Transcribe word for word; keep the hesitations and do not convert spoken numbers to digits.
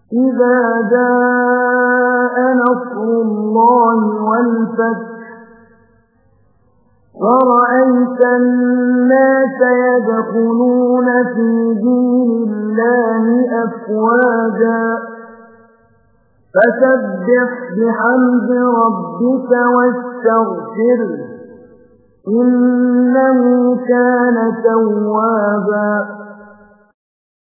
إذا جاء نصر الله والفتح ورأيت الناس يدخلون في دين الله أفواجا فسبح بحمد ربك واستغفره إنه كان توابا